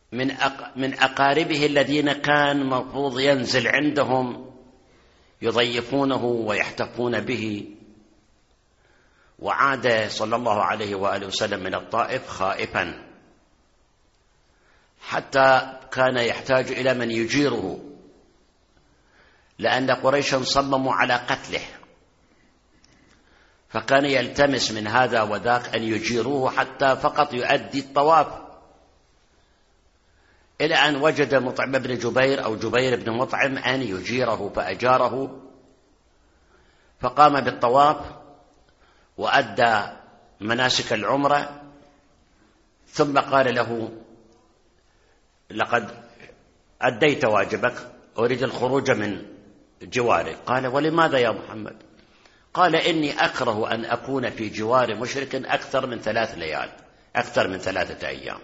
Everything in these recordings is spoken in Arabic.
من أقاربه الذين كان مفروض ينزل عندهم يضيفونه ويحتفون به. وعاد صلى الله عليه وآله وسلم من الطائف خائفا، حتى كان يحتاج إلى من يجيره، لأن قريشا صمموا على قتله، فكان يلتمس من هذا وذاك أن يجيروه حتى فقط يؤدي الطواف، إلى أن وجد مطعم بن جبير أو جبير بن مطعم أن يجيره، فأجاره، فقام بالطواف وأدى مناسك العمرة، ثم قال له: لقد أديت واجبك، أريد الخروج من جوارك. قال: ولماذا يا محمد؟ قال: إني أكره أن أكون في جوار مشرك أكثر من 3 ليال، أكثر من 3 أيام.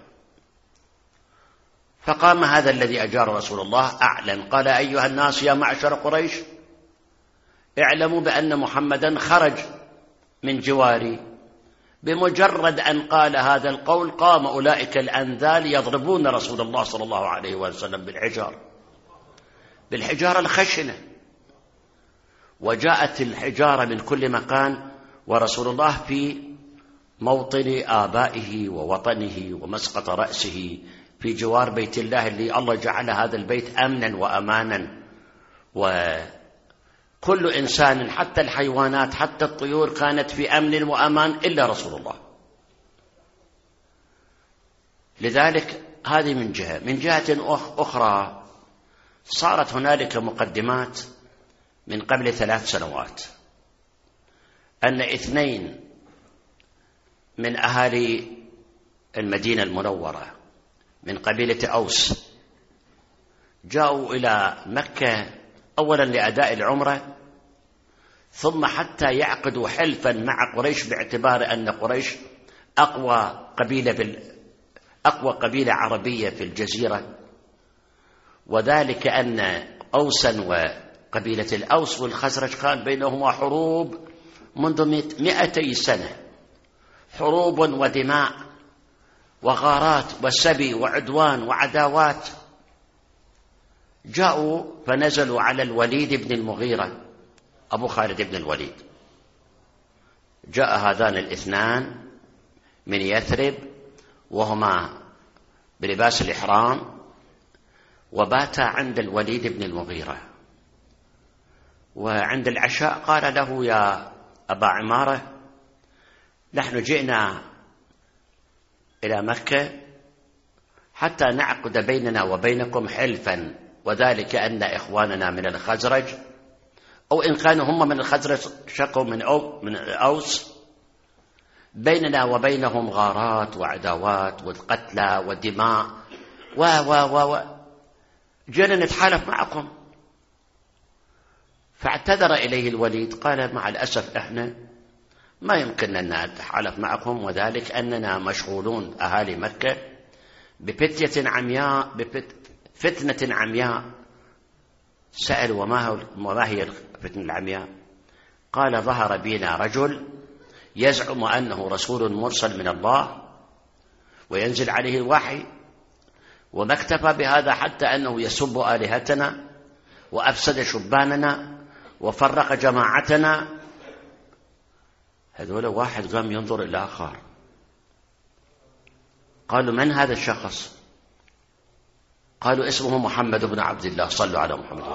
فقام هذا الذي أجار رسول الله أعلن، قال: أيها الناس يا معشر قريش، اعلموا بأن محمدا خرج من جواري. بمجرد أن قال هذا القول قام أولئك الأنذال يضربون رسول الله صلى الله عليه وسلم بالحجارة الخشنة، وجاءت الحجارة من كل مكان، ورسول الله في موطن آبائه ووطنه ومسقط رأسه في جوار بيت الله، اللي الله جعل هذا البيت أمنا وأمانا، وكل إنسان حتى الحيوانات حتى الطيور كانت في أمن وأمان إلا رسول الله. لذلك هذه من جهة. من جهة أخرى صارت هنالك مقدمات من قبل 3 سنوات أن 2 من أهالي المدينة المنورة من قبيلة أوس جاءوا إلى مكة أولا لأداء العمرة، ثم حتى يعقدوا حلفا مع قريش، باعتبار أن قريش أقوى قبيلة عربية في الجزيرة، وذلك أن أوسا وقبيلة الأوس والخزرج كان بينهما حروب منذ 200 سنة، حروب ودماء وغارات وسبي وعدوان وعداوات. جاءوا فنزلوا على الوليد بن المغيرة أبو خالد بن الوليد. جاء هذان الاثنان من يثرب وهما بلباس الإحرام، وباتا عند الوليد بن المغيرة، وعند العشاء قال له: يا أبا عمارة، نحن جئنا إلى مكة حتى نعقد بيننا وبينكم حلفا، وذلك أن إخواننا من الخزرج، أو إن كانوا هم من الخزرج شقوا من الأوس، بيننا وبينهم غارات وعداوات والقتلى ودماء جئنا نتحالف معكم. فاعتذر إليه الوليد، قال: مع الأسف إحنا ما يمكننا أن نتحالف معكم، وذلك أننا مشغولون أهالي مكة بفتنة عمياء. سأل: وما هي الفتنة العمياء؟ قال: ظهر بنا رجل يزعم أنه رسول مرسل من الله وينزل عليه الوحي، وما اكتفى بهذا حتى أنه يسب آلهتنا وأفسد شباننا وفرق جماعتنا. هذول واحد قام ينظر إلى آخر، قالوا: من هذا الشخص؟ قالوا: اسمه محمد بن عبد الله. صلوا على محمد.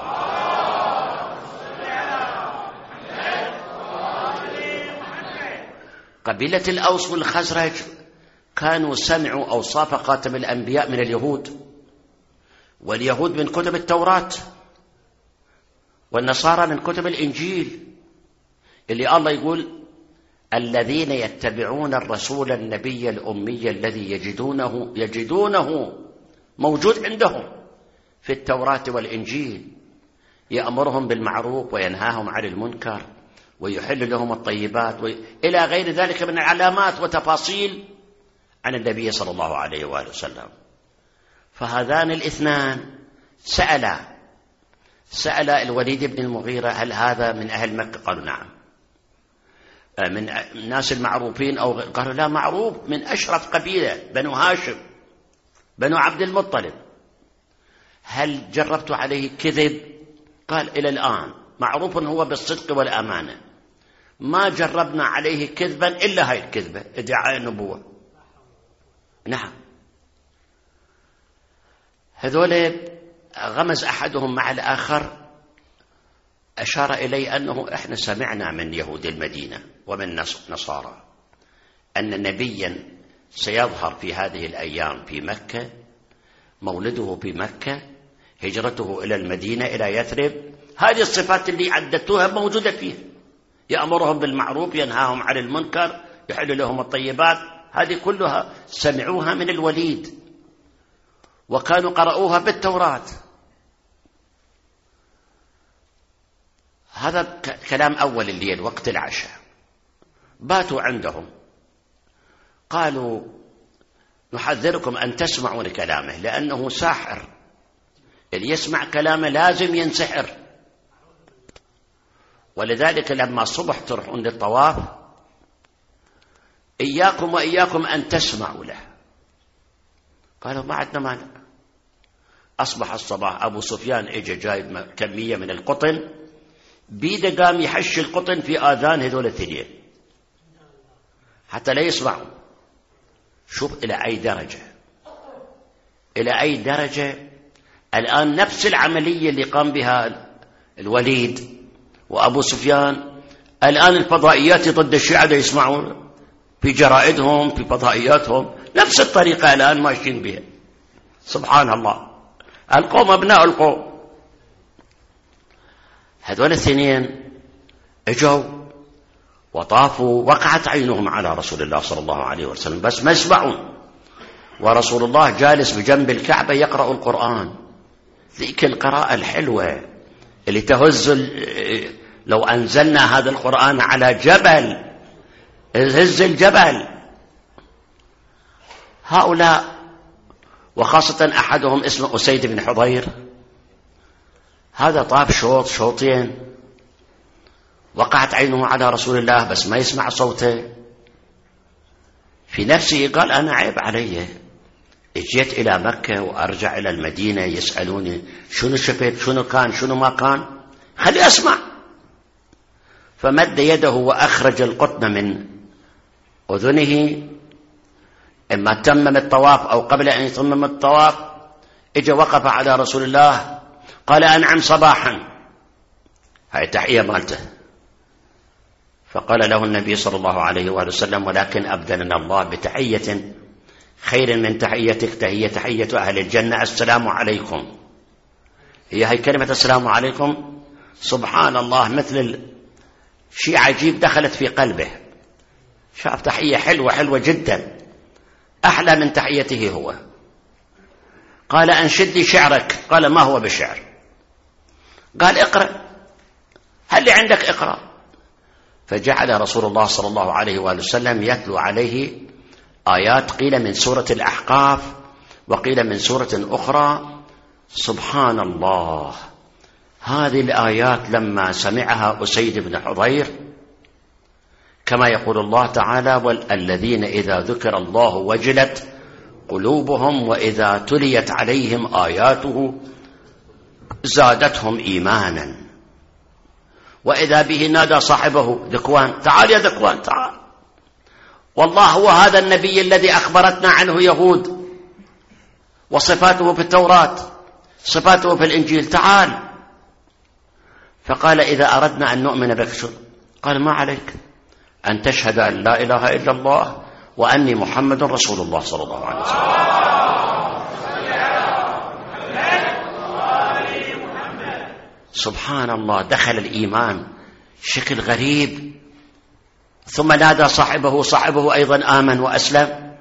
قبيلة الأوس والخزرج كانوا سمعوا أوصاف خاتم الأنبياء من اليهود، واليهود من كتب التوراة، والنصارى من كتب الإنجيل، اللي الله يقول: الذين يتبعون الرسول النبي الأمي الذي يجدونه موجود عندهم في التوراة والإنجيل، يأمرهم بالمعروف وينهاهم عن المنكر ويحل لهم الطيبات إلى غير ذلك من علامات وتفاصيل عن النبي صلى الله عليه وآله وسلم. فهذان الاثنان سأل الوليد بن المغيرة: هل هذا من أهل مكة؟ قالوا: نعم. من الناس المعروفين؟ أو قالوا: لا، معروف، من أشرف قبيلة، بنو هاشم، بنو عبد المطلب، هل جربت عليه كذب؟ قال إلى الآن معروف هو بالصدق والأمانة، ما جربنا عليه كذبا إلا هاي الكذبة، ادعاء النبوة. نعم. هذول غمز أحدهم مع الآخر، أشار إلي أنه إحنا سمعنا من يهود المدينة ومن نصارى أن نبيا سيظهر في هذه الأيام في مكة، مولده في مكة، هجرته إلى المدينة إلى يثرب، هذه الصفات اللي عدتوها موجودة فيه، يأمرهم بالمعروف، ينهاهم عن المنكر، يحل لهم الطيبات، هذه كلها سمعوها من الوليد وكانوا قرأوها بالتوراة. هذا كلام أول الليل وقت العشاء. باتوا عندهم، قالوا نحذركم أن تسمعوا لكلامه لأنه ساحر، اللي يسمع كلامه لازم ينسحر. ولذلك لما الصبح تروحون للطواف إياكم وإياكم أن تسمعوا له. قالوا ما عندنا مانع. أصبح الصباح، أبو سفيان إجا جايب كمية من القطن، بيده قام يحش القطن في آذان هذول الثنين حتى لا يسمعوا. شوف إلى أي درجة، إلى أي درجة. الآن نفس العملية اللي قام بها الوليد وأبو سفيان، الآن الفضائيات ضد الشيعة يسمعون في جرائدهم في فضائياتهم، نفس الطريقة الآن ماشيين بها. سبحان الله، القوم أبناء القوم. هذول الاثنين اجوا وطافوا، وقعت عينهم على رسول الله صلى الله عليه وسلم بس ما يسمعون، ورسول الله جالس بجنب الكعبة يقرأ القرآن، ذيك القراءة الحلوة اللي تهز. لو أنزلنا هذا القرآن على جبل هز الجبل. هؤلاء وخاصة أحدهم اسمه أسيد بن حضير، هذا طاف شوط شوطين، وقعت عينه على رسول الله بس ما يسمع صوته. في نفسه قال أنا عيب علي، اجيت إلى مكة وأرجع إلى المدينة يسألوني شنو شفت، شنو كان، شنو ما كان، خلي أسمع. فمد يده وأخرج القطن من أذنه، إما تمم الطواف أو قبل أن يتمم الطواف، إجا وقف على رسول الله قال أنعم صباحا، هاي تحية مالته. فقال له النبي صلى الله عليه وآله وسلم ولكن أبدلنا الله بتحية خير من تحيتك، هي تحية أهل الجنة، السلام عليكم. هي كلمة السلام عليكم سبحان الله مثل شيء عجيب دخلت في قلبه، شاف تحية حلوة حلوة جدا، أحلى من تحيته هو. قال أنشد لي شعرك، قال ما هو بشعر، قال اقرأ، هل لي عندك اقرأ. فجعل رسول الله صلى الله عليه وآله وسلم يتلو عليه آيات قيل من سورة الأحقاف وقيل من سورة أخرى. سبحان الله، هذه الآيات لما سمعها أسيد بن حضير كما يقول الله تعالى الذين إذا ذكر الله وجلت قلوبهم وإذا تليت عليهم آياته زادتهم إيمانا وإذا به نادى صاحبه ذكوان تعال يا ذكوان تعال، والله هو هذا النبي الذي أخبرتنا عنه يهود وصفاته في التوراة صفاته في الإنجيل، تعال. فقال إذا أردنا أن نؤمن بك شو؟ قال ما عليك أن تشهد أن لا إله إلا الله وأني محمد رسول الله صلى الله عليه وسلم. سبحان الله، دخل الإيمان شكل غريب. ثم نادى صاحبه أيضا آمن وأسلم.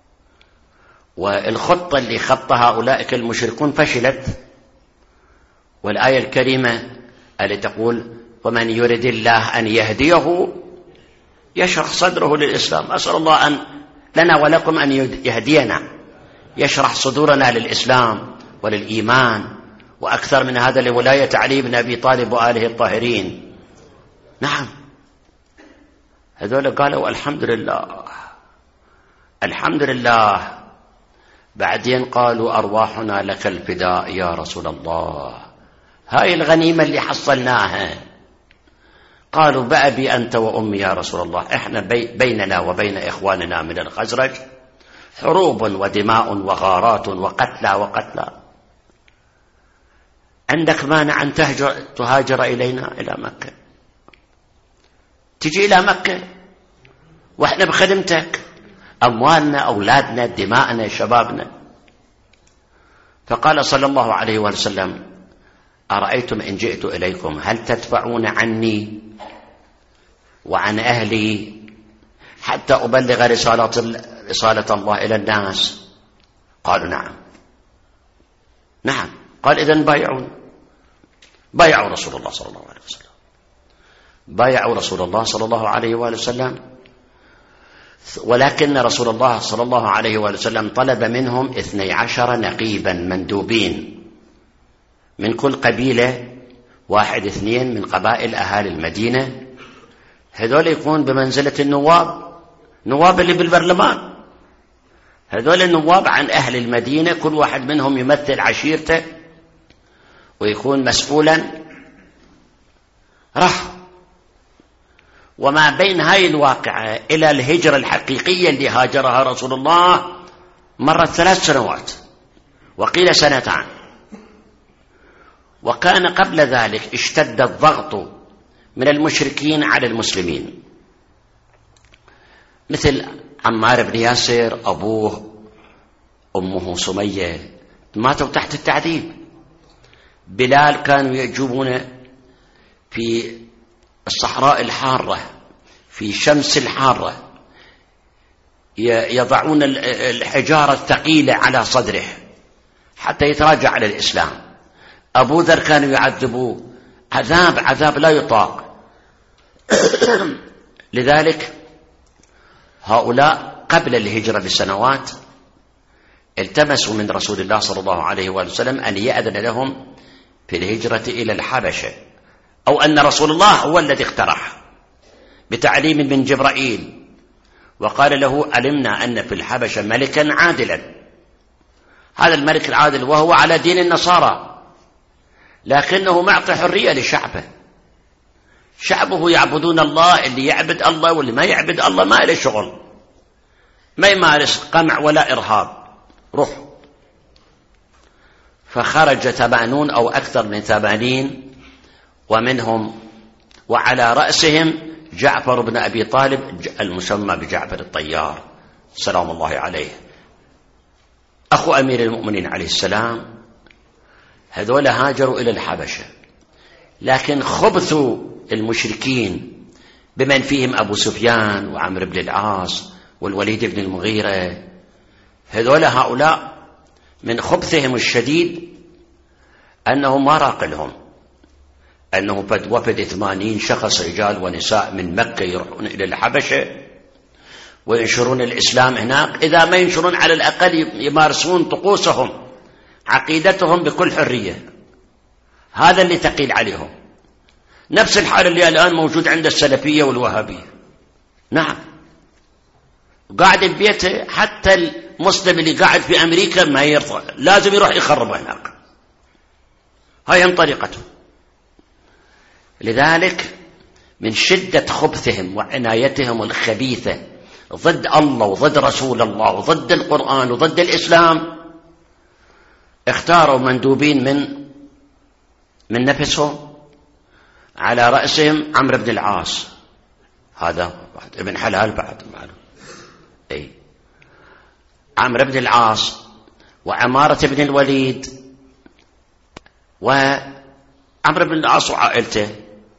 والخطة اللي خطها أولئك المشركون فشلت، والآية الكريمة التي تقول ومن يرد الله أن يهديه يشرح صدره للإسلام. أسأل الله أن لنا ولكم أن يهدينا، يشرح صدورنا للإسلام وللإيمان، وأكثر من هذا لولاية علي بن أبي طالب وآله الطاهرين. نعم، هذول قالوا الحمد لله الحمد لله بعدين قالوا أرواحنا لك الفداء يا رسول الله، هاي الغنيمة اللي حصلناها. قالوا بأبي أنت وأمي يا رسول الله، إحنا بيننا وبين إخواننا من الخزرج حروب ودماء وغارات وقتلى، عندك مانع أن تهاجر إلينا إلى مكة، تجي إلى مكة وإحنا بخدمتك، أموالنا أولادنا دماءنا شبابنا. فقال صلى الله عليه وسلم أرأيتم إن جئت إليكم هل تدفعون عني وعن أهلي حتى أبلغ رسالة الله إلى الناس؟ قالوا نعم. قال إذن بايعوا رسول الله صلى الله عليه وسلم، بايعوا رسول الله صلى الله عليه وسلم. ولكن رسول الله صلى الله عليه وسلم طلب منهم 12 نقيبا مندوبين من كل قبيلة، 1-2 من قبائل أهالي المدينة، هذول يكون بمنزلة نواب اللي بالبرلمان. هذول النواب عن أهل المدينة، كل واحد منهم يمثل عشيرته ويكون مسؤولا. وما بين هاي الواقعة إلى الهجرة الحقيقية اللي هاجرها رسول الله مرت 3 سنوات وقيل 2 سنين. وكان قبل ذلك اشتد الضغط من المشركين على المسلمين، مثل عمار بن ياسر، أبوه أمه سمية ماتوا تحت التعذيب. بلال كانوا يجوبونه في الصحراء الحارة في شمس الحارة، يضعون الحجارة الثقيلة على صدره حتى يتراجع على الإسلام. أبو ذر كانوا يعذبوه عذاب لا يطاق. لذلك هؤلاء قبل الهجرة بسنوات التمسوا من رسول الله صلى الله عليه وسلم أن يأذن لهم في الهجرة إلى الحبشة، أو أن رسول الله هو الذي اقترح بتعليم من جبرائيل وقال له علمنا أن في الحبشة ملكا عادلا، هذا الملك العادل وهو على دين النصارى، لكنه معطي حرية لشعبه، شعبه يعبدون الله، اللي يعبد الله واللي ما يعبد الله ما له شغل، ما يمارس قمع ولا إرهاب، روح. فخرج 80 أو أكثر من 80 ومنهم وعلى رأسهم جعفر بن أبي طالب المسمى بجعفر الطيار سلام الله عليه، أخو أمير المؤمنين عليه السلام. هذول هاجروا إلى الحبشة، لكن خبثوا المشركين بمن فيهم أبو سفيان وعمر بن العاص والوليد بن المغيرة. هؤلاء من خبثهم الشديد أنه ما راقلهم، أنه وفد 80 شخص رجال ونساء من مكة يروحون إلى الحبشة وينشرون الإسلام هناك، إذا ما ينشرون على الأقل يمارسون طقوسهم عقيدتهم بكل حرية. هذا اللي تقيل عليهم، نفس الحال اللي الآن موجود عند السلفية والوهابية. نعم، قاعد ببيته، حتى المسلم اللي قاعد في أمريكا ما يرضى، لازم يروح يخرب هناك، هاي هم طريقته. لذلك من شدة خبثهم وعنايتهم الخبيثة ضد الله وضد رسول الله وضد القرآن وضد الإسلام، اختاروا مندوبين من نفسهم، على رأسهم عمرو بن العاص، هذا ابن حلال بعد معلوم، عمرو بن العاص وعمارة بن الوليد وعمرو بن العاص وعائلته،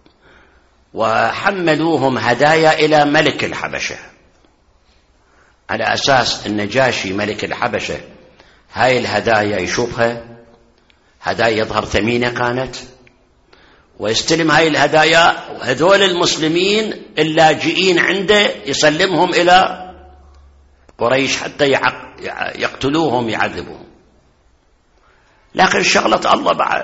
وحملوهم هدايا إلى ملك الحبشة على أساس النجاشي ملك الحبشة هاي الهدايا يشوفها هدايا يظهر ثمينة كانت، ويستلم هاي الهدايا، وهذول المسلمين اللاجئين عنده يسلمهم إلى قريش حتى يقتلوهم يعذبوهم. لكن شغلة الله بعد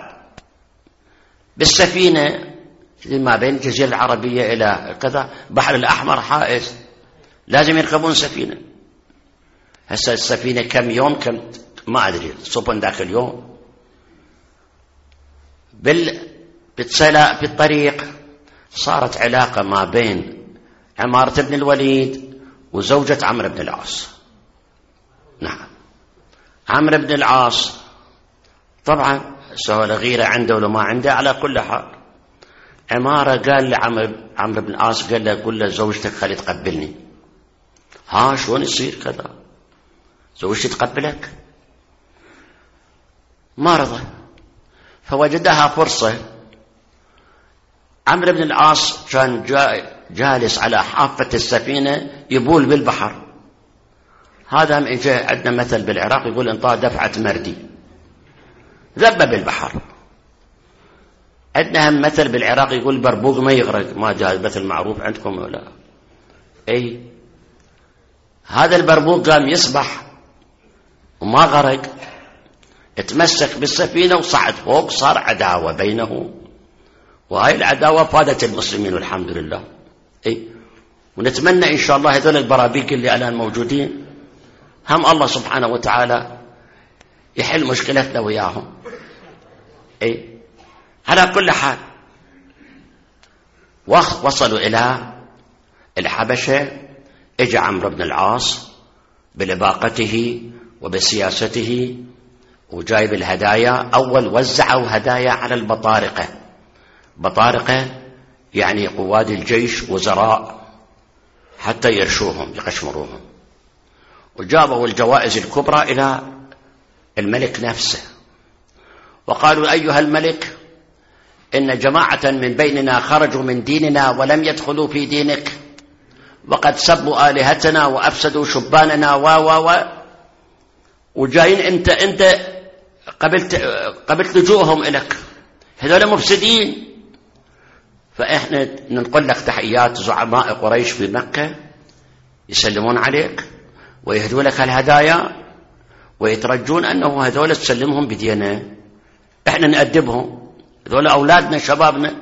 بالسفينة ما بين الجزيرة العربية إلى كذا بحر الأحمر حائز، لازم يركبون سفينة. هسه السفينة كم يوم كم ما أدري صبن ذاك اليوم بالطريق صارت علاقة ما بين عمارة بن الوليد وزوجة عمرو بن العاص. نعم، عمرو بن العاص طبعا سواء غيرة عنده ولا ما عنده، على كل حال عمارة قال لعمرو بن العاص، قال له قل لزوجتك خلي تقبلني. ها شلون يصير كذا زوجتي تقبلك؟ ما رضى، فوجدها فرصة. عمرو بن العاص كان جالس على حافة السفينة يبول بالبحر. هذا من جاء عندنا مثل بالعراق يقول انطاه دفعة مردي، ذب بالبحر. عندنا هم مثل بالعراق يقول بربوق ما يغرق، ما جاء مثل معروف عندكم ولا؟ اي هذا البربوق قام يسبح وما غرق، اتمسك بالسفينة وصعد فوق، صار عداوة بينه، وهاي العداوة فادت المسلمين والحمد لله. اي ونتمنى ان شاء الله هذول البرابيق اللي الان موجودين هم الله سبحانه وتعالى يحل مشكلتنا وياهم. اي على كل حال وصلوا الى الحبشة. اجى عمرو بن العاص بلباقته وبسياسته وجايب الهدايا. اول وزعوا هدايا على البطارقة. بطارقة يعني قواد الجيش، وزراء، حتى يرشوهم يقشمروهم. وجابوا الجوائز الكبرى إلى الملك نفسه، وقالوا أيها الملك إن جماعة من بيننا خرجوا من ديننا ولم يدخلوا في دينك، وقد سبوا آلهتنا وأفسدوا شباننا وجايين أنت قبلت لجوءهم إليك، هذول مفسدين. فإحنا ننقل لك تحيات زعماء قريش في مكة يسلمون عليك ويهدوا لك الهدايا ويترجون أنه هذول تسلمهم بدينا، إحنا نأدبهم، هذول أولادنا شبابنا.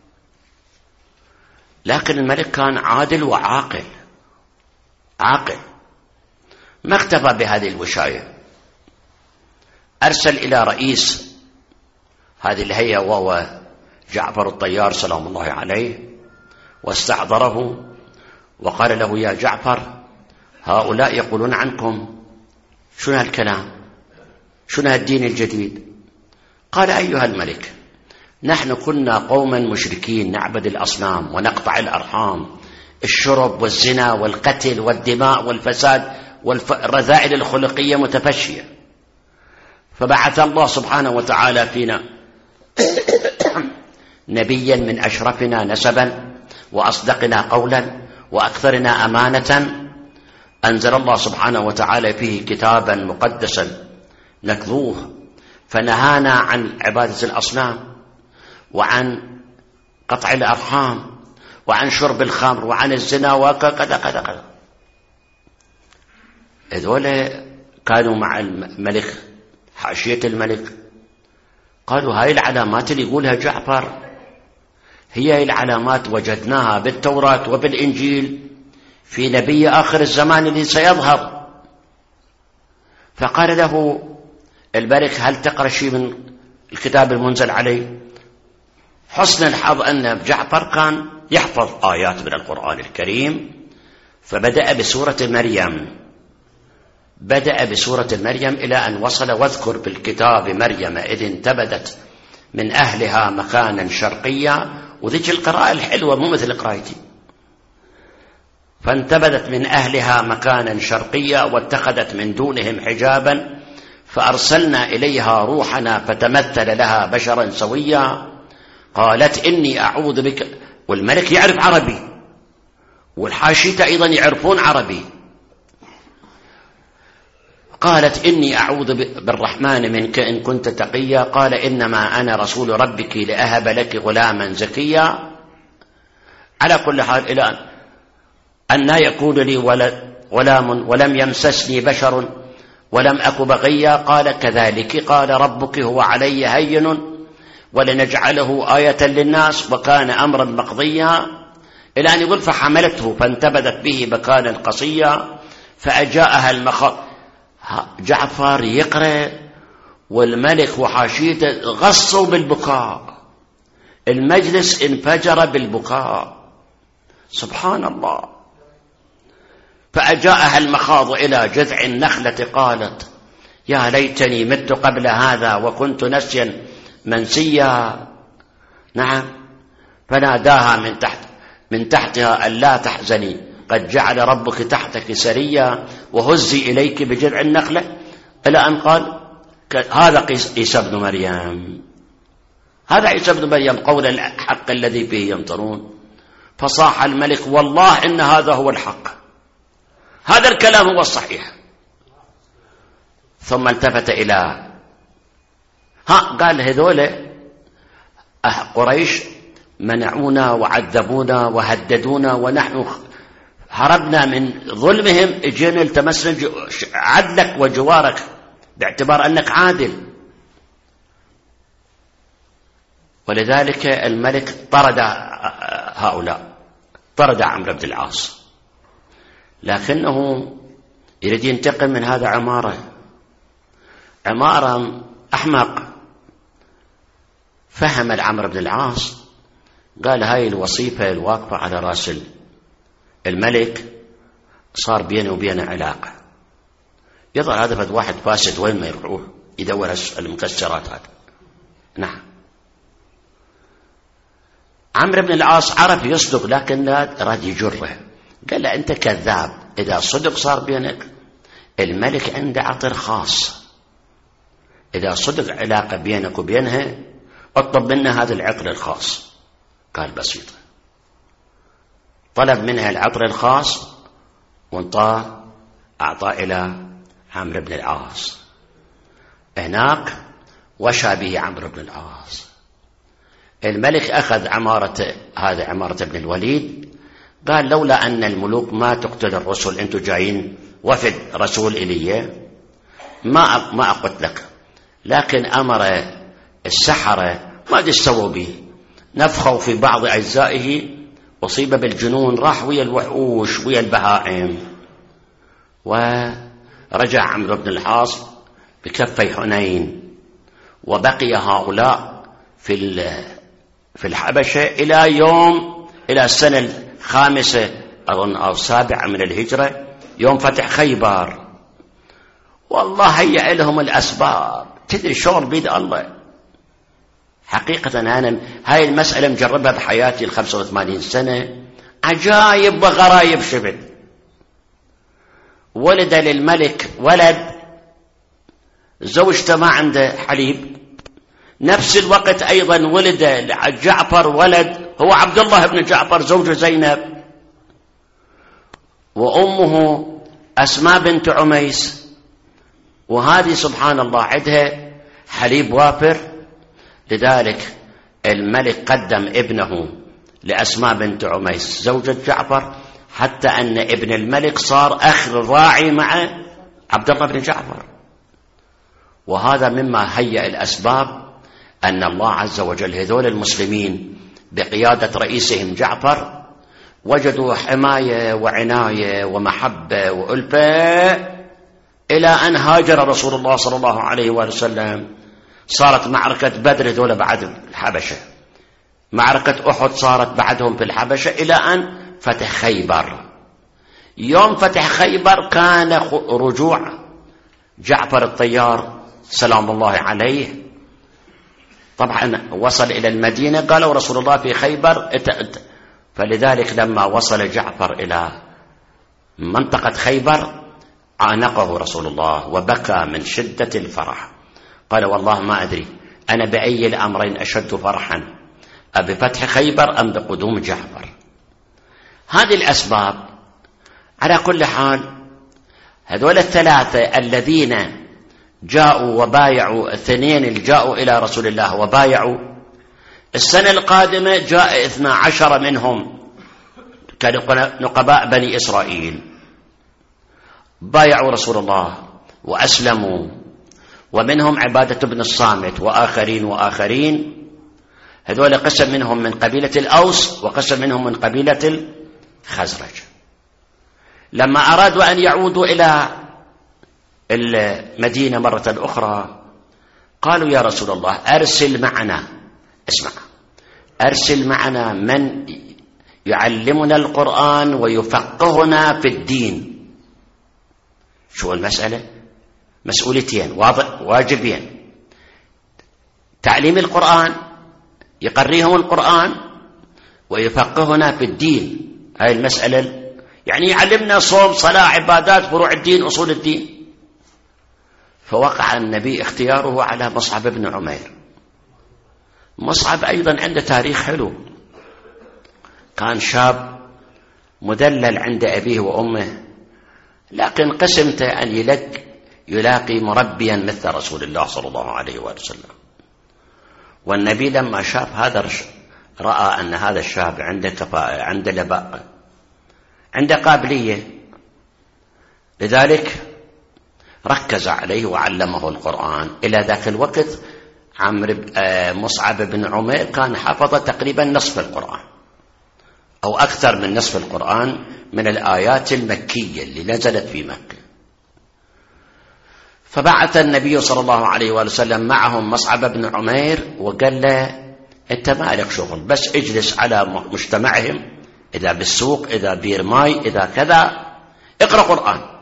لكن الملك كان عادل وعاقل، عاقل، ما اكتفى بهذه الوشاية، أرسل إلى رئيس هذه الهيئة وهو جعفر الطيار سلام الله عليه، واستحضره وقال له يا جعفر هؤلاء يقولون عنكم شنو هالكلام، شنو هالدين الجديد؟ قال أيها الملك نحن كنا قوما مشركين نعبد الأصنام ونقطع الأرحام، الشرب والزنا والقتل والدماء والفساد والرذائل الخلقية متفشية، فبعث الله سبحانه وتعالى فينا نبيا من أشرفنا نسبا وأصدقنا قولا وأكثرنا أمانة، أنزل الله سبحانه وتعالى فيه كتابا مقدسا نتلوه، فنهانا عن عبادة الأصنام وعن قطع الأرحام وعن شرب الخمر وعن الزنا وكذا كذا كذا. هذول كانوا مع الملك، حاشية الملك، قالوا هاي العلامات اللي يقولها جعفر هي العلامات وجدناها بالتوراة وبالإنجيل في نبي آخر الزمان اللي سيظهر. فقال له الملك هل تقرأ شيء من الكتاب المنزل عليه؟ حسن الحظ أن جعفر كان يحفظ آيات من القرآن الكريم، فبدأ بسورة مريم، بدأ بسورة مريم إلى أن وصل واذكر بالكتاب مريم إذ انتبذت من أهلها مكانا شرقيا، وذيك القراءة الحلوة مو مثل قراءتي، فانتبذت من أهلها مكانا شرقيا واتخذت من دونهم حجابا فأرسلنا إليها روحنا فتمثل لها بشرا سويا، قالت إني أعوذ بك. والملك يعرف عربي والحاشية أيضا يعرفون عربي. قالت إني أعوذ بالرحمن منك إن كنت تقيا، قال إنما أنا رسول ربك لأهب لك غلاما زكيا. على كل حال إلى أن يكون لي غلام ولم يمسسني بشر ولم أك بغيا، قال كذلك قال ربك هو علي هين ولنجعله آية للناس وكان أمرا مقضيا، إلى أن يقول فحملته فانتبذت به مكانا قصيا فأجاءها المخاض. جعفر يقرأ والملك وحاشيته غصوا بالبكاء، المجلس انفجر بالبكاء، سبحان الله. فأجاءها المخاض إلى جذع النخلة قالت يا ليتني مت قبل هذا وكنت نسيا منسيا. نعم. فناداها من تحتها ألا تحزني قد جعل ربك تحتك سريا وهزي إليك بجذع النخلة، إلى أن قال هذا عيسى ابن مريم، هذا عيسى ابن مريم قول الحق الذي فيه يمترون. فصاح الملك والله إن هذا هو الحق، هذا الكلام هو الصحيح. ثم التفت إلى قال هذول قريش منعونا وعذبونا وهددونا ونحن هربنا من ظلمهم، اجينا التمسنا عدلك وجوارك باعتبار أنك عادل. ولذلك الملك طرد هؤلاء، طرد عمرو بن العاص، لكنه يريد ينتقم من هذا عمارة أحمق. فهم عمرو بن العاص، قال هاي الوصيفة الواقفة على رأس الملك صار بينه وبينه علاقة، يظهر هذا فد واحد فاسد وين ما يروح يدور المكسرات هذا. نعم. عمرو بن العاص عرف يصدق لكن راد يجره، قال له أنت كذاب، إذا صدق صار بينك الملك عنده عطر خاص، إذا صدق علاقة بينك وبينها اطلب منها هذا العطر الخاص. قال بسيطة. طلب منها العطر الخاص أعطى إلى عمرو بن العاص. هناك وشى به عمرو بن العاص. الملك أخذ عمارة بن الوليد، قال لولا أن الملوك ما تقتل الرسل، أنتم جايين وفد رسول إلي ما أقتلك، لكن أمر السحرة ما تستووا به، نفخوا في بعض أجزائه أصيب بالجنون، راح ويا الوحوش ويا البهائم. ورجع عمرو بن العاص بكفي حنين، وبقي هؤلاء في الحبشة إلى السنة 5 أو 7 من الهجرة، يوم فتح خيبر. والله هيئ لهم الأسباب، تدري شلون بيد الله. حقيقة أنا هاي المسألة مجربها بحياتي 85 سنة، عجائب وغرايب شبه. ولد للملك ولد، زوجته ما عنده حليب، نفس الوقت أيضا ولد لجعفر ولد هو عبد الله بن جعفر زوج زينب، وأمه أسماء بنت عميس، وهذه سبحان الله عندها حليب وافر. لذلك الملك قدم ابنه لأسماء بنت عميس زوجة جعفر، حتى أن ابن الملك صار أخ الراعي مع عبد الله بن جعفر. وهذا مما هيأ الأسباب أن الله عز وجل هذول المسلمين بقيادة رئيسهم جعفر وجدوا حماية وعناية ومحبة وألفة، إلى أن هاجر رسول الله صلى الله عليه وسلم. صارت معركة بدر هذول بعد الحبشة، معركة أحد صارت بعدهم في الحبشة، إلى أن فتح خيبر. يوم فتح خيبر كان رجوع جعفر الطيار سلام الله عليه، طبعا وصل إلى المدينة، قالوا رسول الله في خيبر. فلذلك لما وصل جعفر إلى منطقة خيبر عانقه رسول الله وبكى من شدة الفرح، قال والله ما أدري أنا بأي الأمرين أشد فرحا، بفتح خيبر أم بقدوم جعفر. هذه الأسباب. على كل حال هذول الثلاثة الذين جاءوا وبايعوا، الاثنين اللي جاءوا إلى رسول الله وبايعوا، السنة القادمة جاء 12 منهم كنقباء بني إسرائيل بايعوا رسول الله وأسلموا، ومنهم عبادة بن الصامت وآخرين. هذول قسم منهم من قبيلة الأوس وقسم منهم من قبيلة الخزرج. لما أرادوا أن يعودوا إلى المدينة مرة أخرى قالوا يا رسول الله أرسل معنا، اسمع، أرسل معنا من يعلمنا القرآن ويفقهنا في الدين. شو المسألة؟ مسؤوليتين واجبين: تعليم القرآن، يقريهم القرآن، ويفقهنا في الدين. هاي المسألة يعني يعلمنا صوم، صلاة، عبادات، فروع الدين، أصول الدين. فوقع النبي اختياره على مصعب بن عمير. مصعب أيضا عنده تاريخ حلو، كان شاب مدلل عند أبيه وأمه، لكن قسمته أن يلاقي مربيا مثل رسول الله صلى الله عليه وسلم. والنبي لما شاف هذا رأى أن هذا الشاب عنده كفاءة، عنده لباقة، عنده قابلية، لذلك ركز عليه وعلمه القرآن. إلى ذاك الوقت مصعب بن عمير كان حفظ تقريبا نصف القرآن أو أكثر من نصف القرآن من الآيات المكية اللي نزلت في مكة. فبعث النبي صلى الله عليه وسلم معهم مصعب بن عمير وقال له أنت ما لك شغل، بس اجلس على مجتمعهم، إذا بالسوق، إذا بير ماي، إذا كذا، اقرأ قرآن.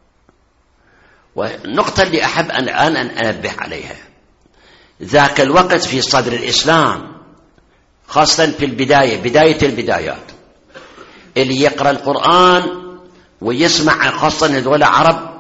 والنقطة اللي أحب أن أنبه عليها، ذاك الوقت في صدر الإسلام خاصة في البداية، بداية البدايات، اللي يقرأ القرآن ويسمع، خاصة هذول عرب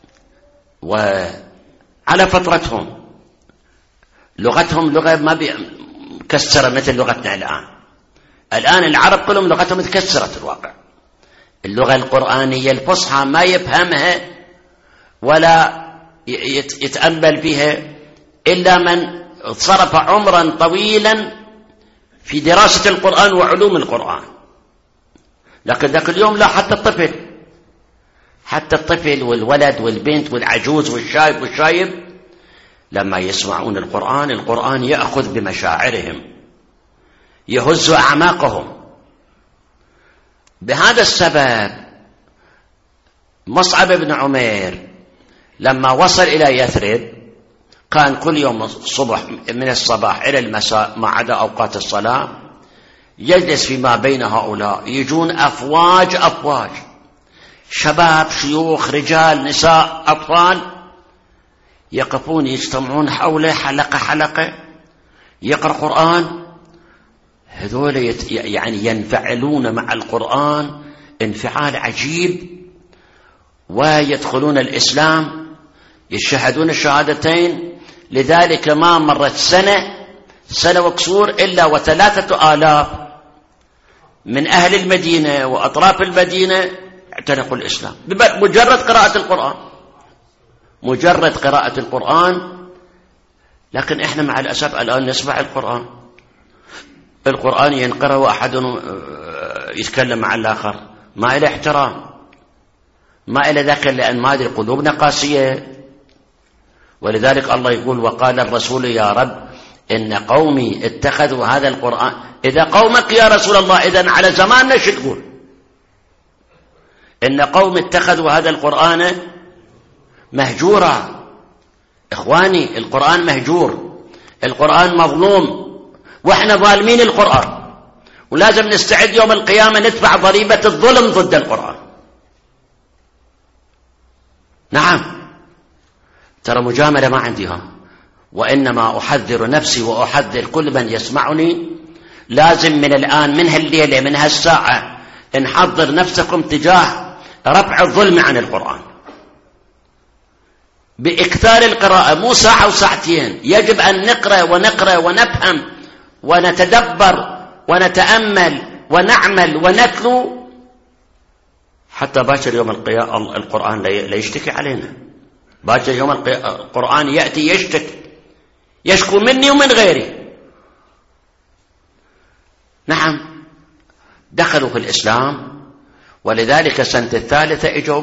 وعلى فترتهم لغتهم لغة ما مكسرة مثل لغتنا الآن العرب كلهم لغتهم متكسرة في الواقع. اللغة القرآنية الفصحى ما يفهمها ولا يتأمل بها إلا من صرف عمرا طويلا في دراسة القرآن وعلوم القرآن. لكن ذاك اليوم لا، حتى الطفل والولد والبنت والعجوز والشايب والشايب لما يسمعون القرآن يأخذ بمشاعرهم، يهز أعماقهم. بهذا السبب مصعب بن عمير لما وصل إلى يثرب كان كل يوم الصبح من الصباح إلى المساء ما عدا أوقات الصلاة يجلس فيما بين هؤلاء، يجون أفواج شباب، شيوخ، رجال، نساء، أطفال، يقفون يجتمعون حوله حلقة يقرأ قرآن. هذول يعني ينفعلون مع القرآن انفعال عجيب، ويدخلون الإسلام، يشهدون الشهادتين. لذلك ما مرت سنة وكسور إلا و3,000 من أهل المدينة وأطراف المدينة اعتنقوا الإسلام بمجرد قراءة القرآن. لكن إحنا مع الأسف الآن نسمع القرآن ينقرأ وأحد يتكلم مع الآخر، ما إلى احترام، ما إلى ذاك، لأن ما أدري قلوبنا قاسية. ولذلك الله يقول وقال الرسول يا رب إن قومي اتخذوا هذا القرآن. إذا قومك يا رسول الله، إذن على زماننا شو تقول؟ إن قوم اتخذوا هذا القرآن مهجورا. إخواني، القرآن مهجور، القرآن مظلوم، وإحنا ظالمين القرآن، ولازم نستعد يوم القيامة ندفع ضريبة الظلم ضد القرآن. نعم، ترى مجاملة ما عندها، وإنما أحذر نفسي وأحذر كل من يسمعني. لازم من الآن، من هالليلة، من هالساعة، نحضر نفسكم تجاه رفع الظلم عن القرآن بإكثار القراءة، مو ساعة وساعتين. يجب أن نقرأ ونفهم ونتدبر ونتأمل ونعمل ونتلو، حتى باكر يوم القيامة القرآن لا يشتكي علينا. باكر يوم القرآن يأتي يشكو مني ومن غيري. نعم، دخلوا في الإسلام. ولذلك سنة 3 اجوا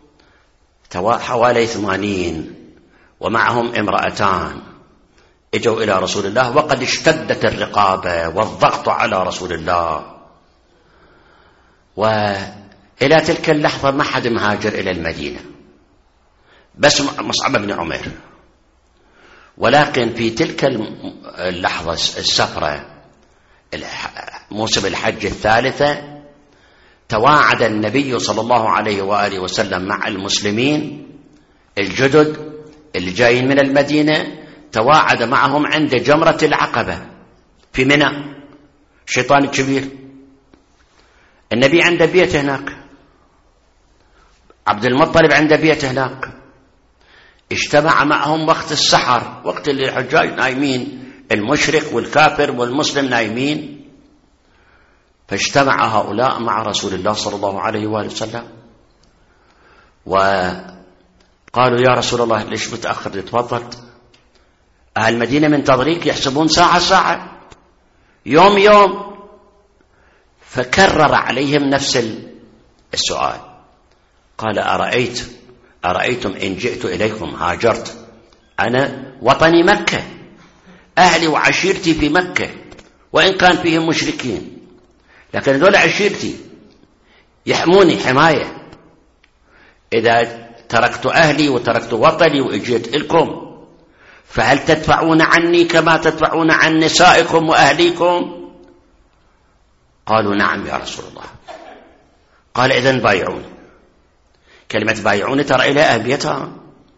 حوالي 80 ومعهم امرأتان، اجوا إلى رسول الله وقد اشتدت الرقابة والضغط على رسول الله. وإلى تلك اللحظة ما حد مهاجر إلى المدينة، بس مصعب بن عمير. ولكن في تلك اللحظة السفرة موسم الحج الثالثة تواعد النبي صلى الله عليه وآله وسلم مع المسلمين الجدد اللي جايين من المدينة، تواعد معهم عند جمرة العقبة في منى. الشيطان الكبير النبي عنده بيت هناك، عبد المطلب عنده بيت هناك، اجتمع معهم وقت السحر، وقت اللي الحجاج نايمين، المشرك والكافر والمسلم نايمين، فاجتمع هؤلاء مع رسول الله صلى الله عليه وآله وسلم وقالوا يا رسول الله ليش متأخر؟ تفضل، أهل المدينة منتظريك، يحسبون ساعة ساعة، يوم يوم. فكرر عليهم نفس السؤال، قال أرأيتم إن جئت إليكم هاجرت، أنا وطني مكة، أهلي وعشيرتي في مكة وإن كان فيهم مشركين، لكن هذول عشيرتي يحموني حماية، إذا تركت أهلي وتركت وطني وإجيت لكم فهل تدفعون عني كما تدفعون عن نسائكم وأهليكم؟ قالوا نعم يا رسول الله. قال إذن بايعوني. كلمة بايعوني ترى إلى أهميتها.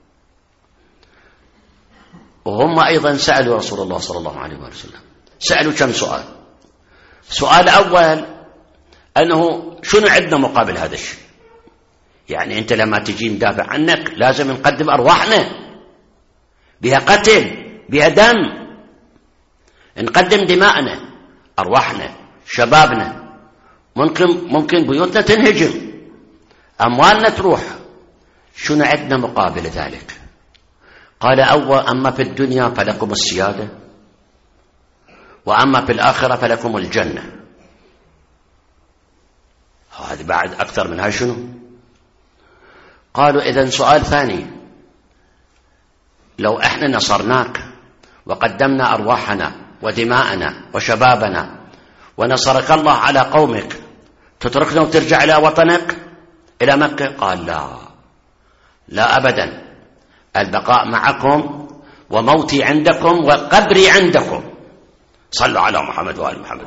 وهم أيضا سألوا رسول الله صلى الله عليه وسلم، سألوا كم سؤال. سؤال أول أنه شنو عندنا مقابل هذا الشيء؟ يعني أنت لما تجي ندافع عنك لازم نقدم أرواحنا، بها قتل، بها دم، نقدم دماءنا، أرواحنا، شبابنا، ممكن بيوتنا تنهجم، أموالنا تروح، شنو عندنا مقابل ذلك؟ قال أما في الدنيا فلكم السيادة، وأما في الآخرة فلكم الجنة. هذا بعد أكثر من هاي شنو؟ قالوا إذن سؤال ثاني، لو إحنا نصرناك وقدمنا أرواحنا ودماءنا وشبابنا ونصرك الله على قومك، تتركنا وترجع إلى وطنك إلى مكة؟ قال لا أبدا، البقاء معكم وموتي عندكم وقبري عندكم. صلوا على محمد وآل محمد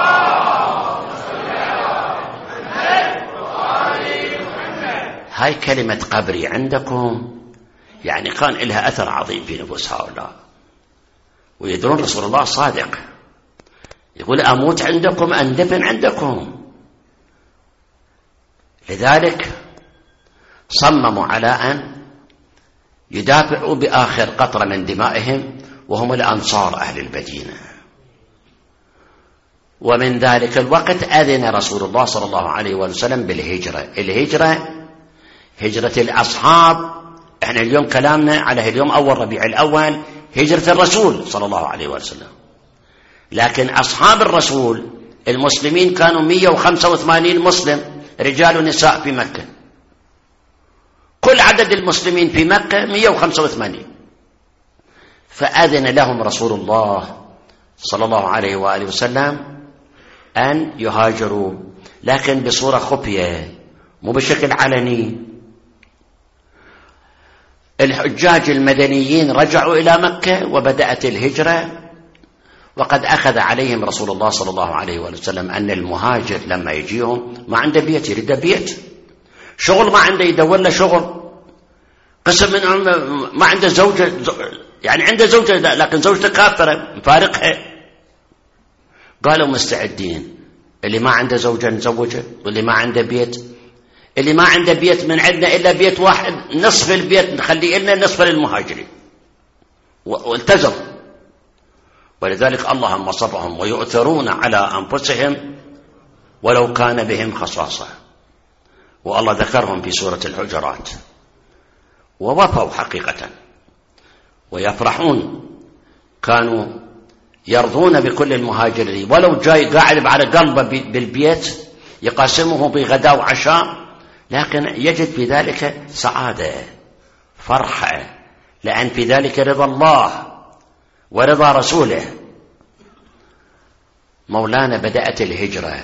هاي كلمة قبري عندكم يعني كان لها أثر عظيم في نفوس هؤلاء، ويدرون رسول الله صادق، يقول أموت عندكم أندفن عندكم. لذلك صمموا على أن يدافعوا بآخر قطرة من دمائهم، وهم الأنصار أهل المدينة. ومن ذلك الوقت أذن رسول الله صلى الله عليه وسلم بالهجرة. الهجرة هجرة الأصحاب، احنا اليوم كلامنا على اليوم أول ربيع الأول هجرة الرسول صلى الله عليه وسلم، لكن أصحاب الرسول المسلمين كانوا 185 مسلم، رجال ونساء في مكة، كل عدد المسلمين في مكة 185. فأذن لهم رسول الله صلى الله عليه وآله وسلم أن يهاجروا، لكن بصورة خفية، مو بشكل علني. الحجاج المدنيين رجعوا إلى مكة وبدأت الهجرة، وقد أخذ عليهم رسول الله صلى الله عليه وسلم أن المهاجر لما يجيهم ما عنده بيت، يريد بيت، شغل ما عنده يدور له شغل، قسم منهم ما عنده زوجة، يعني عنده زوجة لكن زوجته كافرة مفارقها. قالوا مستعدين، اللي ما عنده زوجة نزوجه، واللي ما عنده بيت، اللي ما عنده بيت من عندنا إلا بيت واحد، نصف البيت نخليه لنا، نصف للمهاجرين. والتزموا. ولذلك الله وصفهم ويؤثرون على أنفسهم ولو كان بهم خصاصة، والله ذكرهم في سورة الحجرات، ووفوا حقيقة ويفرحون، كانوا يرضون بكل المهاجرين، ولو جاي قاعد على قلبه بالبيت يقاسمه بغداء وعشاء، لكن يجد في ذلك سعادة، فرحة، لأن في ذلك رضا الله ورضا رسوله. مولانا بدأت الهجرة،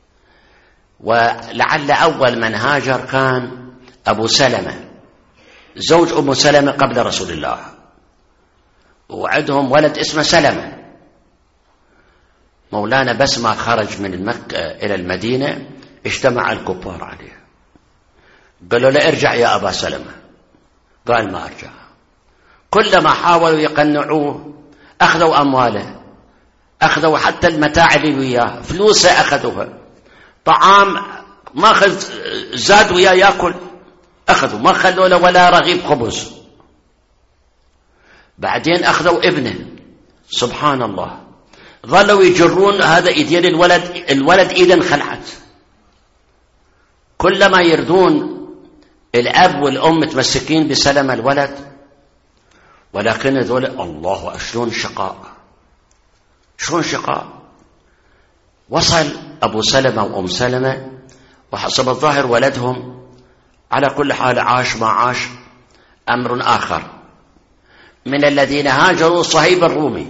ولعل أول من هاجر كان أبو سلمة زوج أم سلمة قبل رسول الله، وعندهم ولد اسمه سلمة. مولانا بس ما خرج من مكة إلى المدينة اجتمع الكفار عليه، قالوا له ارجع يا أبا سلمة، قال ما أرجع. كلما حاولوا يقنعوه أخذوا أمواله، أخذوا حتى المتاع اللي وياه، فلوسه أخذوها، طعام ما أخذ زاد وياه يأكل أخذوا، ما خلوا له ولا رغيف خبز. بعدين أخذوا ابنه، سبحان الله، ظلوا يجرون هذا يدين الولد إيدا خلعت. كلما يردون الأب والأم متمسكين بسلم الولد، ولكن ذول الله شلون شقاء، شلون شقاء. وصل أبو سلمة وأم سلمة، وحسب الظاهر ولدهم، على كل حال عاش ما عاش أمر آخر. من الذين هاجروا صهيب الرومي.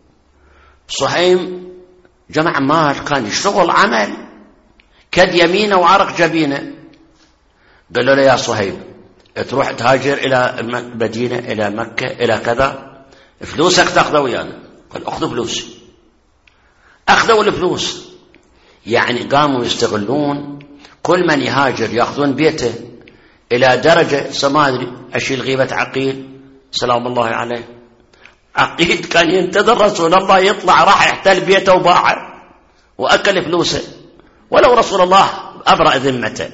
صهيب جمع مال، كان يشتغل عمل كد يمينه وعرق جبينه. قالوا له يا صهيب تروح تهاجر إلى المدينة، إلى مكة، إلى كذا، فلوسك تأخذ ويانا. قال أخذوا فلوسي. أخذوا الفلوس، يعني قاموا يستغلون كل من يهاجر يأخذون بيته، إلى درجة سمادري أشيل غيبة عقيل سلام الله عليه. عقيل كان ينتظر رسول الله يطلع، راح يحتل بيته وباعه وأكل فلوسه، ولو رسول الله أبرأ ذمته.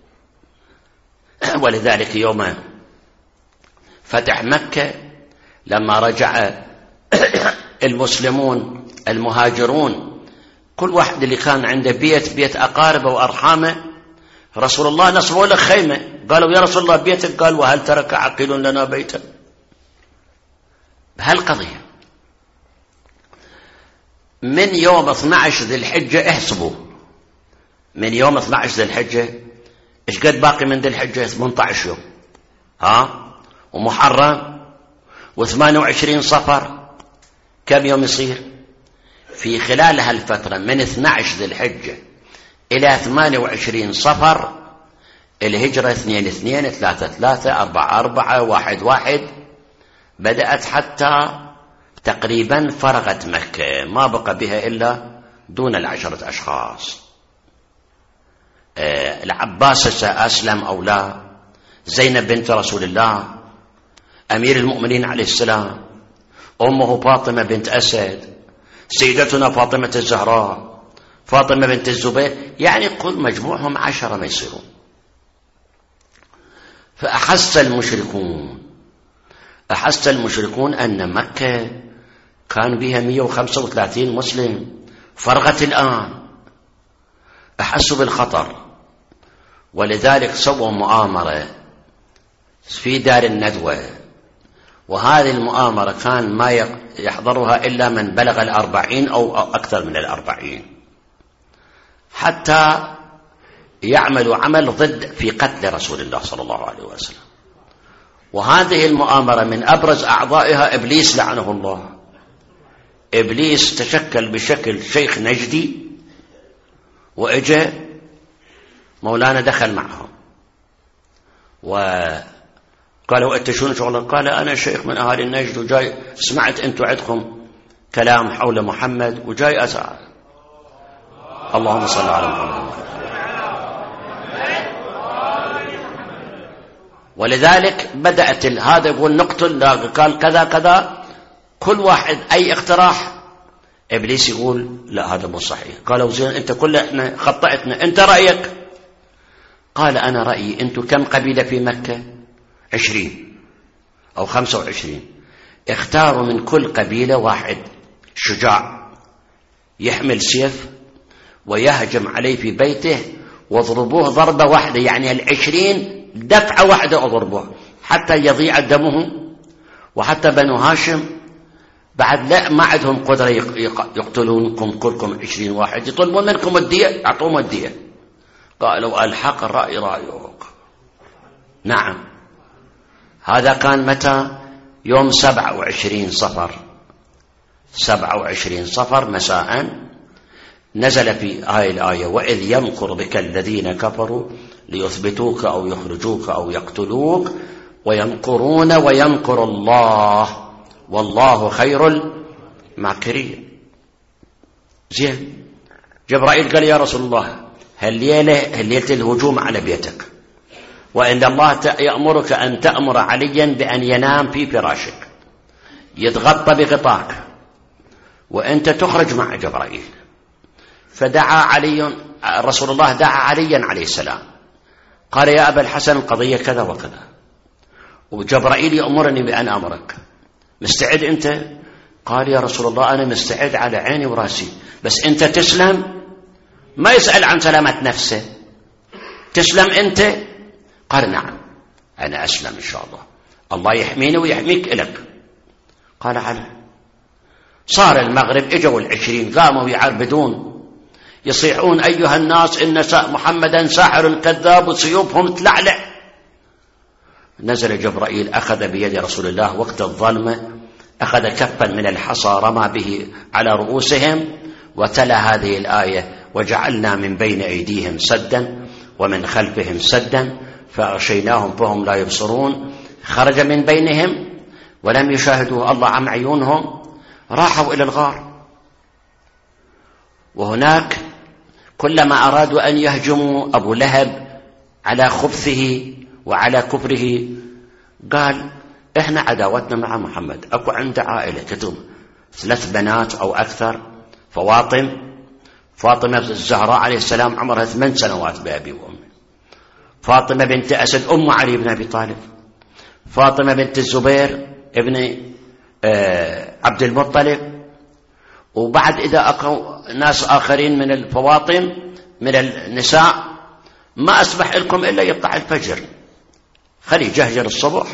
ولذلك يوم فتح مكة لما رجع المسلمون المهاجرون، كل واحد اللي كان عنده بيت أقاربه وأرحامه، رسول الله نصبوا له خيمة، قالوا يا رسول الله بيتك، قال وهل ترك عقيل لنا بيتا. بهالقضية من يوم 12 ذي الحجة، احسبوا من يوم 12 ذي الحجة ايش قد باقي من ذي الحجة؟ 18 يوم، ومحرم و28 صفر، كم يوم يصير؟ في خلال هالفترة من 12 ذي الحجة إلى 28 صفر، الهجرة 2/2 3/3 4/4 1/1، بدأت حتى تقريبا فرغت مكة، ما بقى بها إلا دون 10 أشخاص. العباس أسلم أو لا، زينب بنت رسول الله، أمير المؤمنين عليه السلام، أمه فاطمة بنت أسد، سيدتنا فاطمة الزهراء، فاطمة بنت الزبير، يعني كل مجموعهم 10 ما يصيرون. فأحس المشركون أن مكة كان بها 135 مسلم، فرغت الآن، أحسوا بالخطر، ولذلك سووا مؤامرة في دار الندوة. وهذه المؤامرة كان ما يحضرها إلا من بلغ 40 أو أكثر من 40، حتى يعملوا عمل ضد في قتل رسول الله صلى الله عليه وسلم. وهذه المؤامرة من أبرز أعضائها إبليس لعنه الله. إبليس تشكل بشكل شيخ نجدي، وإجا مولانا دخل معهم وقالوا أنت شنو شغلك؟ قال أنا شيخ من أهالي النجد، وجاي سمعت أنتم عندكم كلام حول محمد وجاي أسأل. اللهم صل على محمد. ولذلك بدأت هذا يقول نقتل، قال كذا كذا، كل واحد أي اقتراح إبليس يقول لا هذا مو صحيح. قالوا زين أنت كلنا خطأتنا، أنت رأيك؟ قال أنا رأيي أنتم كم قبيلة في مكة؟ 20 أو 25، اختاروا من كل قبيلة واحد شجاع يحمل سيف ويهجم عليه في بيته، واضربوه ضربة واحدة، يعني 20 دفعة واحدة اضربوه حتى يضيع دمهم. وحتى بنو هاشم بعد لا ما عندهم قدرة يقتلونكم كلكم 20 واحد، يطلبوا منكم الدية، يعطوهم الدية. قالوا الحق الرأي رأيك. نعم. هذا كان متى؟ يوم 27 صفر، 27 صفر مساء نزل في هاي الآية وإذ يمكر بك الذين كفروا ليثبتوك أو يخرجوك أو يقتلوك ويمكرون ويمكر الله والله خير الماكرين. زين، جبرائيل قال يا رسول الله هالليلة الهجوم على بيتك، وإن الله يأمرك أن تأمر عليا بأن ينام في فراشك يتغطى بغطاك وأنت تخرج مع جبرائيل. فدعا علي، رسول الله دعا عليا عليه السلام، قال يا أبا الحسن القضية كذا وكذا، وجبرائيل يأمرني بأن أمرك، مستعد أنت؟ قال يا رسول الله أنا مستعد على عيني وراسي، بس أنت تسلم. ما يسأل عن سلامة نفسه، تسلم أنت؟ قال نعم أنا أسلم إن شاء الله، الله يحميني ويحميك إلك. قال على. صار المغرب، اجوا 20 قاموا يعربدون يصيحون أيها الناس إن محمدا ساحر كذاب وسيوفهم تلعلع. نزل جبرائيل أخذ بيد رسول الله وقت الظلمة، أخذ كفا من الحصى رمى به على رؤوسهم وتلا هذه الآية وجعلنا من بين أيديهم سدا ومن خلفهم سدا فأغشيناهم فهم لا يبصرون. خرج من بينهم ولم يشاهدوه، الله عم عيونهم، راحوا إلى الغار. وهناك كلما أرادوا أن يهجموا أبو لهب على خبثه وعلى كفره قال إحنا عداوتنا مع محمد، أكو عنده عائلة كتب 3 بنات أو أكثر، فاطمة الزهراء عليه السلام عمرها 8 سنوات بأبي وأمي، فاطمة بنت أسد أم علي بن أبي طالب، فاطمة بنت الزبير ابن عبد المطلب، وبعد إذا أكو ناس آخرين من الفواطم من النساء. ما أسمح لكم إلا يطلع الفجر، خلي جهجر الصبح.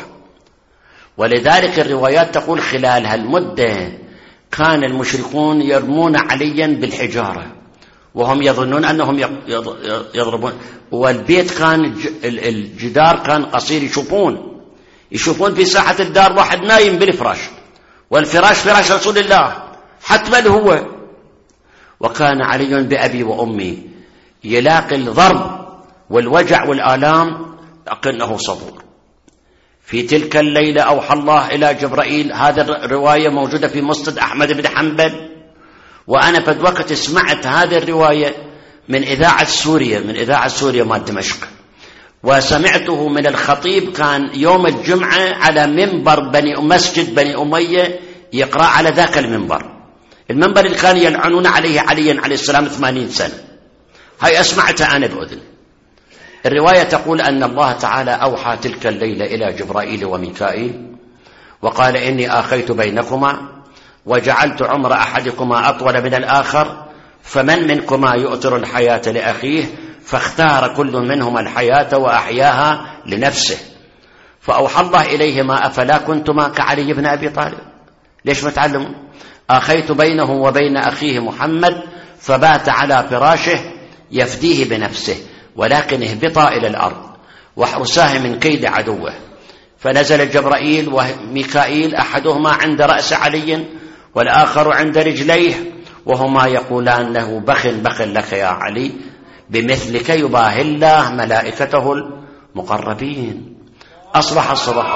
ولذلك الروايات تقول خلال هالمدة كان المشركون يرمون عليا بالحجارة وهم يظنون أنهم يضربون، والبيت كان الجدار كان قصير، يشوفون في ساحة الدار واحد نايم بالفراش، والفراش فراش رسول الله حتما هو. وكان علي بأبي وأمي يلاقي الضرب والوجع والآلام لكنه صبور. في تلك الليلة أوحى الله إلى جبرائيل، هذا الرواية موجودة في مسند أحمد بن حنبل، وأنا في الوقت سمعت هذه الرواية من إذاعة سوريا مال دمشق، وسمعته من الخطيب كان يوم الجمعة على منبر مسجد بني أمية يقرأ على ذاك المنبر اللي كان يلعنون عليه عليا عليه السلام 80 سنة. هاي أسمعتها أنا بأذني. الرواية تقول أن الله تعالى أوحى تلك الليلة إلى جبرائيل وميكائيل وقال إني آخيت بينكما وجعلت عمر أحدكما أطول من الآخر، فمن منكما يؤثر الحياة لأخيه، فاختار كل منهما الحياة وأحياها لنفسه. فأوحى الله إليهما أفلا كنتما كعلي بن أبي طالب. ليش ما تعلموا؟ آخيت بينه وبين أخيه محمد فبات على فراشه يفديه بنفسه، ولكن اهبطا إلى الأرض واحرساه من كيد عدوه. فنزل جبرائيل وميكائيل أحدهما عند رأس علي والآخر عند رجليه، وهما يقولان له بخ لك يا علي، بمثلك يباهي الله ملائكته المقربين. أصبح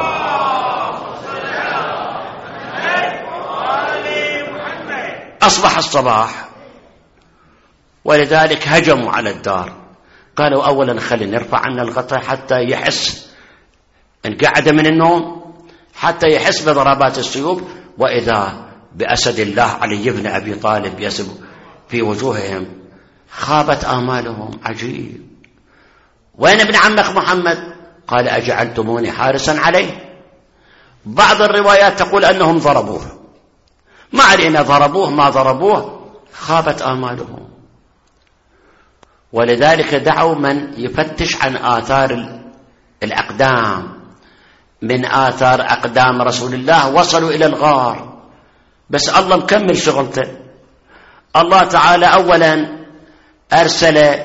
الصباح، ولذلك هجموا على الدار. قالوا أولا خلينا نرفع عنا الغطاء حتى يحس انقعد من النوم، حتى يحس بضربات السيوف. وإذا بأسد الله علي بن أبي طالب يسب في وجوههم، خابت آمالهم. عجيب. وين ابن عمك محمد؟ قال أجعلتموني حارسا عليه. بعض الروايات تقول أنهم ضربوه، ما علينا ضربوه ما ضربوه، خابت آمالهم. ولذلك دعوا من يفتش عن آثار الأقدام، من آثار أقدام رسول الله وصلوا إلى الغار. بس الله مكمل شغلته. الله تعالى أولا أرسل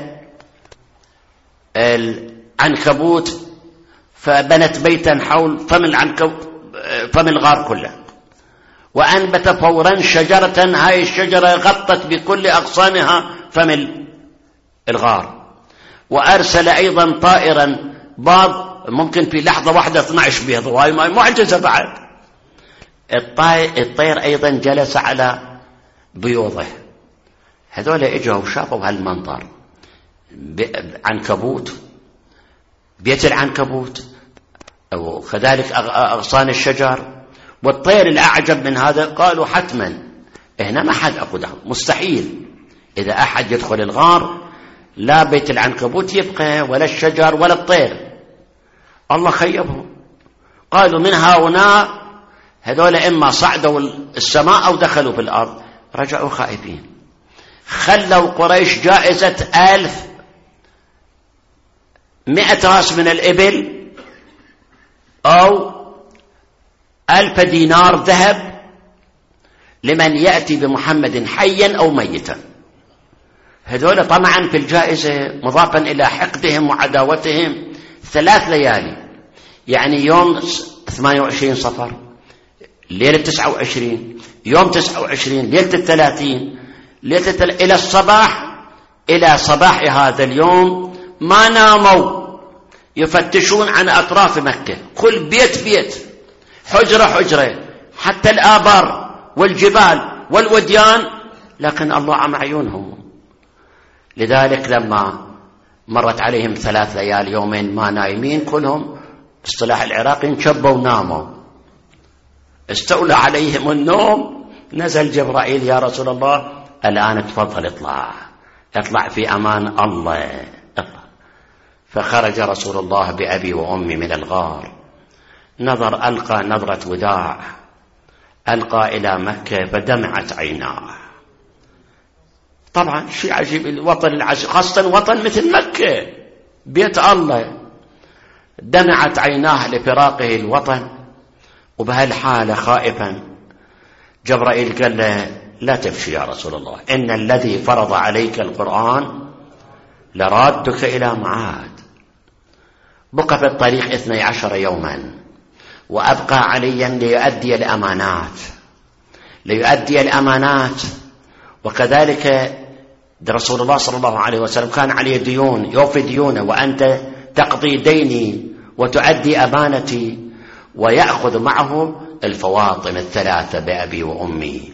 العنكبوت فبنت بيتا حول فم الغار كله، وأنبت فورا شجرة، هاي الشجرة غطت بكل أغصانها فم الغار. وأرسل أيضا طائرا باض ممكن في لحظة واحدة 12 بيض، وهاي معجزة بعد. الطير أيضا جلس على بيوضه، هذول اجوا وشافوا هالمنظر، عنكبوت، بيت العنكبوت، وكذلك أغصان الشجر، والطير الأعجب من هذا قالوا حتما هنا ما حد أقوده، مستحيل إذا أحد يدخل الغار لا بيت العنكبوت يبقى ولا الشجر ولا الطير. الله خيبهم، قالوا من هؤلاء هذول إما صعدوا السماء أو دخلوا في الأرض. رجعوا خائفين، خلوا قريش جائزة 1100 راس من الإبل أو 1000 دينار ذهب لمن يأتي بمحمد حيا أو ميتا. هذول طمعا في الجائزة، مضافا إلى حقدهم وعداوتهم. 3 ليالي، يعني يوم 28 صفر، ليلة 29، يوم 29، ليلة 30، إلى الصباح، إلى صباح هذا اليوم ما ناموا يفتشون عن أطراف مكة، كل بيت بيت، حجرة حجرة، حتى الآبار والجبال والوديان، لكن الله عم عيونهم. لذلك لما مرت عليهم 3 ليالي يومين ما نايمين كلهم، اصطلاح العراقي انشبوا وناموا، استولى عليهم النوم. نزل جبرائيل: يا رسول الله الآن تفضل اطلع في أمان الله، اطلع. فخرج رسول الله بأبي وأمي من الغار، ألقى نظرة وداع، ألقى إلى مكة فدمعت عيناه. طبعا شيء عجيب، الوطن العجيب، خاصة وطن مثل مكة بيت الله، دمعت عيناه لفراقه الوطن. وبهالحالة خائفا جبرائيل قال له: لا تفشي يا رسول الله، إن الذي فرض عليك القرآن لرادك إلى معاد. بقى في الطريق 12 يوما، وأبقى عليا ليؤدي الأمانات. وكذلك رسول الله صلى الله عليه وسلم كان عليه ديون، يوفي ديونه، وأنت تقضي ديني وتؤدي أمانتي. ويأخذ معه الفواطم 3 بأبي وأمي.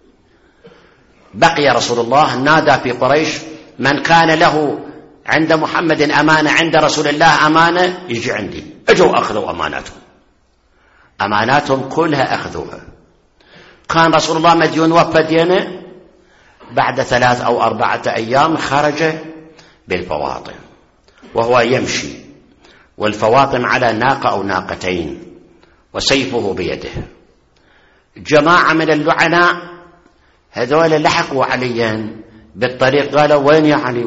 بقي رسول الله نادى في قريش: من كان له عند محمد أمانة، عند رسول الله أمانة، يجي عندي. اجوا أخذوا أماناتهم كلها أخذوها. كان رسول الله مديون وفى دينه، بعد 3 أو 4 أيام خرج بالفواطم وهو يمشي، والفواطم على ناقة أو ناقتين، وسيفه بيده. جماعة من اللعناء هذول لحقوا عليا بالطريق، قالوا: وين يا علي،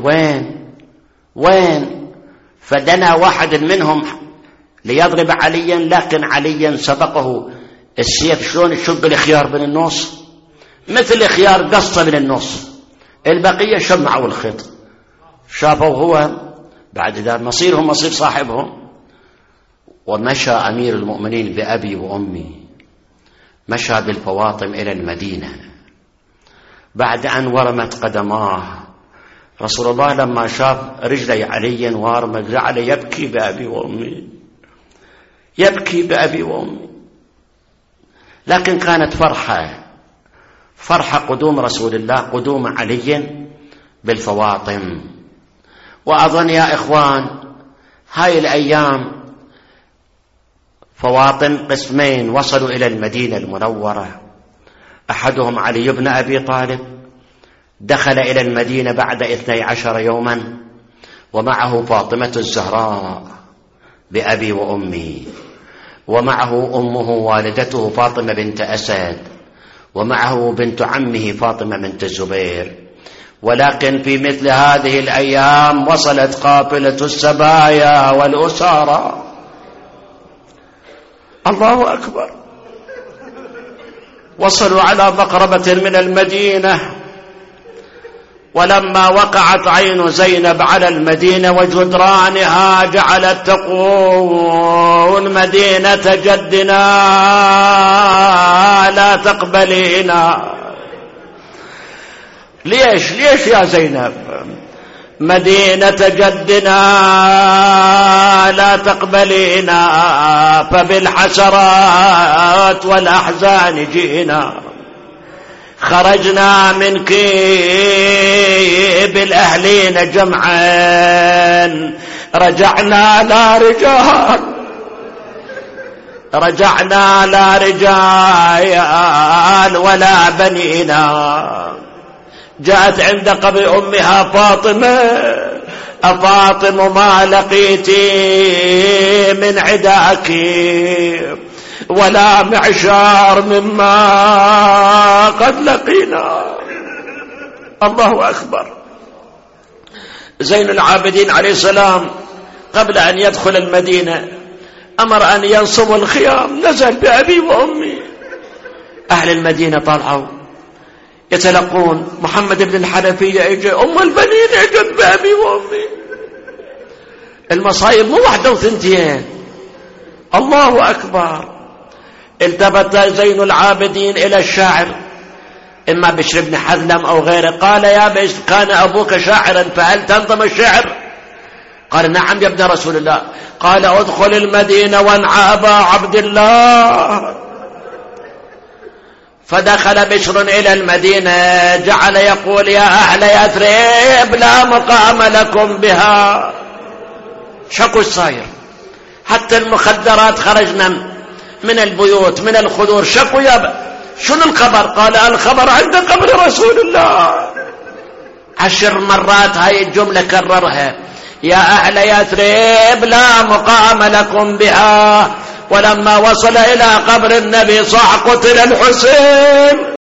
وين؟ فدنا واحد منهم ليضرب عليا، لكن عليا سبقه السيف شلون يشق الخيار من النص، مثل الخيار قصة من النص، البقية شمعوا الخيط. شافوا هو بعد ذلك مصيرهم مصير صاحبهم. ومشى أمير المؤمنين بأبي وأمي، مشى بالفواطم إلى المدينة. بعد أن ورمت قدماه رسول الله لما شاف رجلي علي وارمة جعل يبكي بأبي وأمي. لكن كانت فرحة قدوم رسول الله، قدوم علي بالفواطم. وأظن يا إخوان هاي الأيام فواطم قسمين وصلوا إلى المدينة المنورة. أحدهم علي بن أبي طالب، دخل إلى المدينة بعد 12 يوما، ومعه فاطمة الزهراء بأبي وأمي، ومعه أمه والدته فاطمة بنت أسد، ومعه بنت عمه فاطمة بنت الزبير. ولكن في مثل هذه الأيام وصلت قافلة السبايا والأسارى. الله أكبر. وصلوا على مقربة من المدينة، ولما وقعت عين زينب على المدينة وجدرانها جعلت تقول: مدينة جدنا لا تقبلينا. ليش يا زينب؟ مدينة جدنا لا تقبلينا، فبالحسرات والأحزان جئنا. خرجنا منك بالأهلين جمعا، رجعنا لا رجال ولا بنينا. جاءت عند قبر أمها فاطمة: أفاطم ما لقيتي من عداك ولا معشار مما قد لقينا. الله أكبر. زين العابدين عليه السلام قبل أن يدخل المدينة أمر أن ينصبوا الخيام، نزل بأبي وأمي. أهل المدينة طلعوا يتلقون. محمد بن الحنفية اجى، أم البنين اجت بأبي وأمي. المصايب مو واحدة وثنتين. الله أكبر. التفت زين العابدين إلى الشاعر، إما بشر بن حذلم أو غيره، قال: يا بشر كان أبوك شاعرا فهل تنظم الشعر؟ قال: نعم يا ابن رسول الله. قال: ادخل المدينة وانعى أبا عبد الله. فدخل بشر إلى المدينة جعل يقول: يا أهل يثرب لا مقام لكم بها. شكو صاير، حتى المخدرات خرجنا من البيوت من الخدور. شكو شنو الخبر؟ قال: الخبر عند قبر رسول الله. 10 مرات هاي الجملة كررها: يا أهل يثرب لا مقام لكم بها. ولما وصل إلى قبر النبي صاح قتل الحسين.